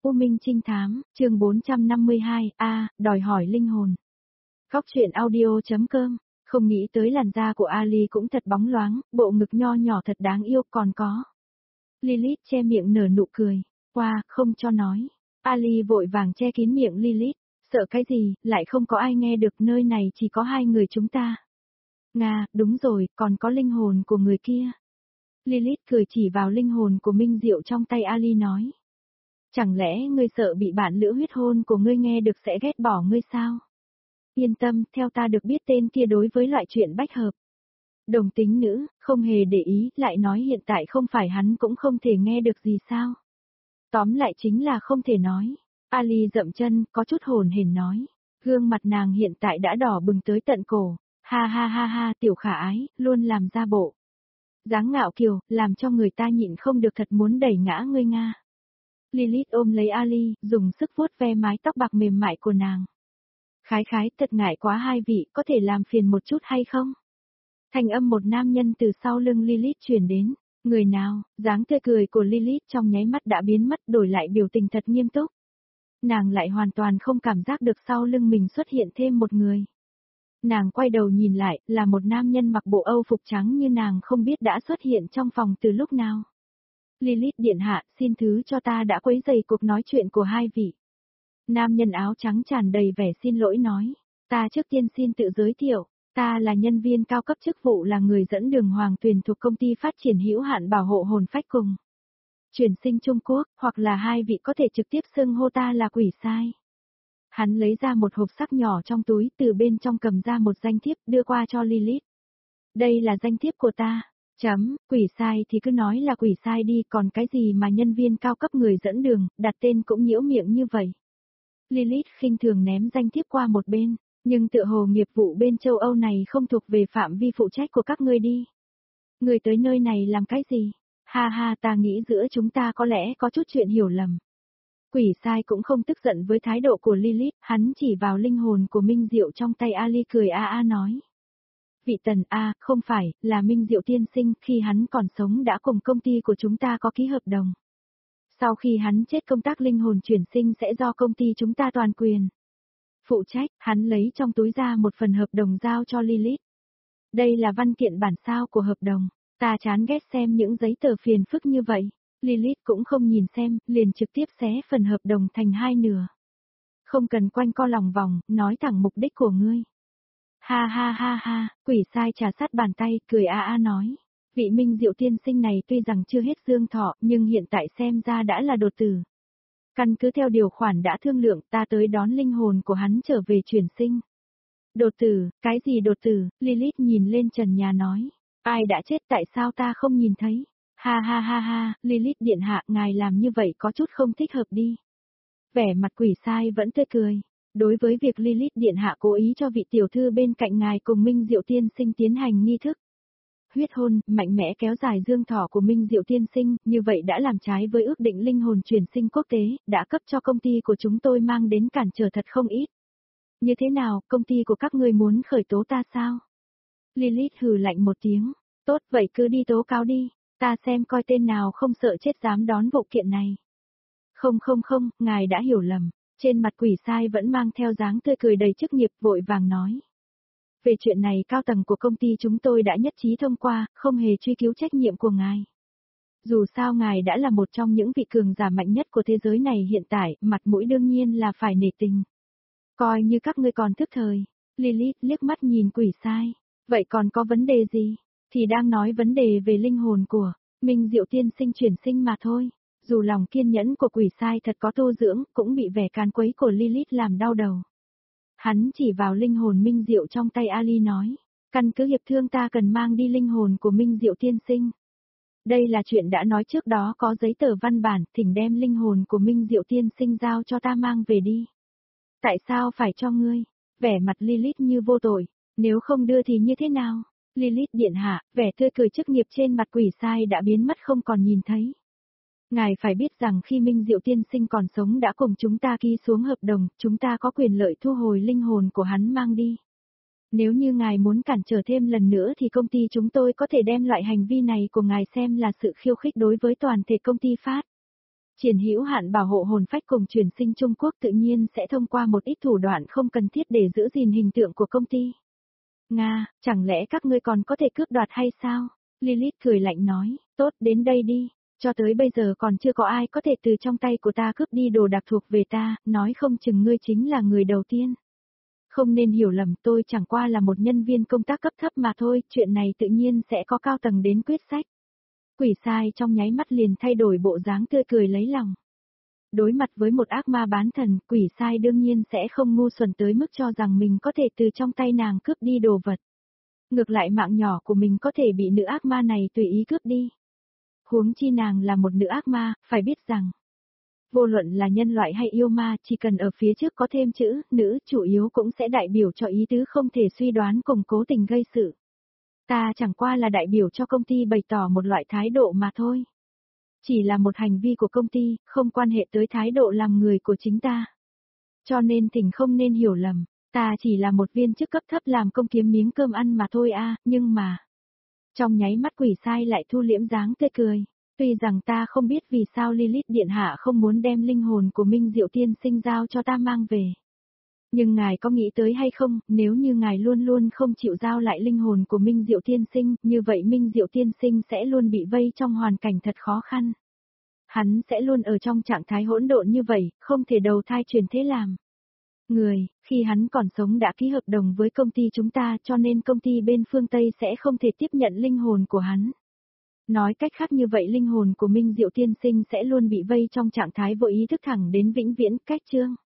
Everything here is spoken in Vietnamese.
U Minh Trinh Thám, chương 452, đòi hỏi linh hồn. Góc truyện audio.com, không nghĩ tới làn da của Ali cũng thật bóng loáng, bộ ngực nho nhỏ thật đáng yêu còn có. Lilith che miệng nở nụ cười, không cho nói. Ali vội vàng che kín miệng Lilith, sợ cái gì, lại không có ai nghe được, nơi này chỉ có hai người chúng ta. Nga, đúng rồi, còn có linh hồn của người kia. Lilith cười chỉ vào linh hồn của Minh Diệu trong tay Ali nói. Chẳng lẽ ngươi sợ bị bạn lữ huyết hôn của ngươi nghe được sẽ ghét bỏ ngươi sao? Yên tâm, theo ta được biết tên kia đối với loại chuyện bách hợp. Đồng tính nữ, không hề để ý, lại nói hiện tại không phải hắn cũng không thể nghe được gì sao? Tóm lại chính là không thể nói. Ali dậm chân, có chút hồn hển nói. Gương mặt nàng hiện tại đã đỏ bừng tới tận cổ. Ha ha ha ha, tiểu khả ái, luôn làm ra bộ. Dáng ngạo kiều, làm cho người ta nhịn không được, thật muốn đẩy ngã ngươi Nga. Lilith ôm lấy Ali, dùng sức vuốt ve mái tóc bạc mềm mại của nàng. Khái, thật ngại quá hai vị, có thể làm phiền một chút hay không? Thanh âm một nam nhân từ sau lưng Lilith truyền đến. Người nào? Dáng tươi cười của Lilith trong nháy mắt đã biến mất, đổi lại biểu tình thật nghiêm túc. Nàng lại hoàn toàn không cảm giác được sau lưng mình xuất hiện thêm một người. Nàng quay đầu nhìn lại, là một nam nhân mặc bộ Âu phục trắng như nàng không biết đã xuất hiện trong phòng từ lúc nào. Lilith điện hạ, xin thứ cho ta đã quấy rầy cuộc nói chuyện của hai vị. Nam nhân áo trắng tràn đầy vẻ xin lỗi nói. Ta trước tiên xin tự giới thiệu, ta là nhân viên cao cấp, chức vụ là người dẫn đường Hoàng Tuyền thuộc công ty phát triển hữu hạn bảo hộ hồn phách cùng chuyển sinh Trung Quốc, hoặc là hai vị có thể trực tiếp xưng hô ta là quỷ sai. Hắn lấy ra một hộp sắc nhỏ trong túi, từ bên trong cầm ra một danh thiếp đưa qua cho Lilith. Đây là danh thiếp của ta. Quỷ sai thì cứ nói là quỷ sai đi, còn cái gì mà nhân viên cao cấp người dẫn đường, đặt tên cũng nhiễu miệng như vậy. Lilith khinh thường ném danh thiếp qua một bên, nhưng tựa hồ nghiệp vụ bên châu Âu này không thuộc về phạm vi phụ trách của các ngươi đi. Người tới nơi này làm cái gì? Ha ha, ta nghĩ giữa chúng ta có lẽ có chút chuyện hiểu lầm. Quỷ sai cũng không tức giận với thái độ của Lilith, hắn chỉ vào linh hồn của Minh Diệu trong tay Ali cười nói. Vị Tần không phải, là Minh Diệu tiên sinh, khi hắn còn sống đã cùng công ty của chúng ta có ký hợp đồng. Sau khi hắn chết công tác linh hồn chuyển sinh sẽ do công ty chúng ta toàn quyền phụ trách. Hắn lấy trong túi ra một phần hợp đồng giao cho Lilith. Đây là văn kiện bản sao của hợp đồng, ta chán ghét xem những giấy tờ phiền phức như vậy. Lilith cũng không nhìn xem, liền trực tiếp xé phần hợp đồng thành hai nửa. Không cần quanh co lòng vòng, nói thẳng mục đích của ngươi. Ha ha ha ha, quỷ sai trà sát bàn tay, cười nói. Vị Minh Diệu tiên sinh này tuy rằng chưa hết dương thọ, nhưng hiện tại xem ra đã là đột tử. Căn cứ theo điều khoản đã thương lượng, ta tới đón linh hồn của hắn trở về chuyển sinh. Đột tử, cái gì đột tử? Lilith nhìn lên trần nhà nói. Ai đã chết, tại sao ta không nhìn thấy? Ha ha ha ha, Lilith điện hạ, ngài làm như vậy có chút không thích hợp đi. Vẻ mặt quỷ sai vẫn tươi cười. Đối với việc Lilith điện hạ cố ý cho vị tiểu thư bên cạnh ngài cùng Minh Diệu tiên sinh tiến hành nghi thức huyết hôn, mạnh mẽ kéo dài dương thọ của Minh Diệu tiên sinh, như vậy đã làm trái với ước định linh hồn chuyển sinh quốc tế, đã cấp cho công ty của chúng tôi mang đến cản trở thật không ít. Như thế nào, công ty của các ngươi muốn khởi tố ta sao? Lilith hừ lạnh một tiếng. Tốt, vậy cứ đi tố cáo đi, ta xem coi tên nào không sợ chết dám đón vụ kiện này. Không, ngài đã hiểu lầm. Trên mặt quỷ sai vẫn mang theo dáng tươi cười đầy chức nghiệp, vội vàng nói. Về chuyện này cao tầng của công ty chúng tôi đã nhất trí thông qua, không hề truy cứu trách nhiệm của ngài. Dù sao ngài đã là một trong những vị cường giả mạnh nhất của thế giới này hiện tại, mặt mũi đương nhiên là phải nể tình. Coi như các ngươi còn thức thời. Lilith liếc mắt nhìn quỷ sai. Vậy còn có vấn đề gì? Thì đang nói vấn đề về linh hồn của Minh Diệu tiên sinh chuyển sinh mà thôi. Dù lòng kiên nhẫn của quỷ sai thật có tu dưỡng, cũng bị vẻ càn quấy của Lilith làm đau đầu. Hắn chỉ vào linh hồn Minh Diệu trong tay Ali nói. Căn cứ hiệp thương ta cần mang đi linh hồn của Minh Diệu tiên sinh. Đây là chuyện đã nói trước đó, có giấy tờ văn bản, thỉnh đem linh hồn của Minh Diệu tiên sinh giao cho ta mang về đi. Tại sao phải cho ngươi? Vẻ mặt Lilith như vô tội. Nếu không đưa thì như thế nào? Lilith điện hạ, vẻ tươi cười chức nghiệp trên mặt quỷ sai đã biến mất không còn nhìn thấy. Ngài phải biết rằng khi Minh Diệu tiên sinh còn sống đã cùng chúng ta ký xuống hợp đồng, chúng ta có quyền lợi thu hồi linh hồn của hắn mang đi. Nếu như ngài muốn cản trở thêm lần nữa thì công ty chúng tôi có thể đem loại hành vi này của ngài xem là sự khiêu khích đối với toàn thể công ty phát Triển hữu hạn bảo hộ hồn phách cùng chuyển sinh Trung Quốc tự nhiên sẽ thông qua một ít thủ đoạn không cần thiết để giữ gìn hình tượng của công ty. Nga, chẳng lẽ các ngươi còn có thể cướp đoạt hay sao? Lilith cười lạnh nói, tốt đến đây đi, cho tới bây giờ còn chưa có ai có thể từ trong tay của ta cướp đi đồ đặc thuộc về ta, nói không chừng ngươi chính là người đầu tiên. Không nên hiểu lầm, tôi chẳng qua là một nhân viên công tác cấp thấp mà thôi, chuyện này tự nhiên sẽ có cao tầng đến quyết sách. Quỷ sai trong nháy mắt liền thay đổi bộ dáng tươi cười lấy lòng. Đối mặt với một ác ma bán thần, quỷ sai đương nhiên sẽ không ngu xuẩn tới mức cho rằng mình có thể từ trong tay nàng cướp đi đồ vật. Ngược lại mạng nhỏ của mình có thể bị nữ ác ma này tùy ý cướp đi. Huống chi nàng là một nữ ác ma, phải biết rằng, vô luận là nhân loại hay yêu ma, chỉ cần ở phía trước có thêm chữ nữ chủ yếu cũng sẽ đại biểu cho ý tứ không thể suy đoán cùng cố tình gây sự. Ta chẳng qua là đại biểu cho công ty bày tỏ một loại thái độ mà thôi. Chỉ là một hành vi của công ty, không quan hệ tới thái độ làm người của chính ta. Cho nên thỉnh không nên hiểu lầm, ta chỉ là một viên chức cấp thấp làm công kiếm miếng cơm ăn mà thôi a, nhưng mà. Trong nháy mắt quỷ sai lại thu liễm dáng tươi cười. Tuy rằng ta không biết vì sao Lilith Điện Hạ không muốn đem linh hồn của Minh Diệu Tiên Sinh giao cho ta mang về. Nhưng ngài có nghĩ tới hay không, nếu như ngài luôn luôn không chịu giao lại linh hồn của Minh Diệu Tiên Sinh, như vậy Minh Diệu Tiên Sinh sẽ luôn bị vây trong hoàn cảnh thật khó khăn. Hắn sẽ luôn ở trong trạng thái hỗn độn như vậy, không thể đầu thai chuyển thế làm. Người, khi hắn còn sống đã ký hợp đồng với công ty chúng ta cho nên công ty bên phương Tây sẽ không thể tiếp nhận linh hồn của hắn. Nói cách khác như vậy linh hồn của Minh Diệu Tiên Sinh sẽ luôn bị vây trong trạng thái vô ý thức thẳng đến vĩnh viễn, cách chương.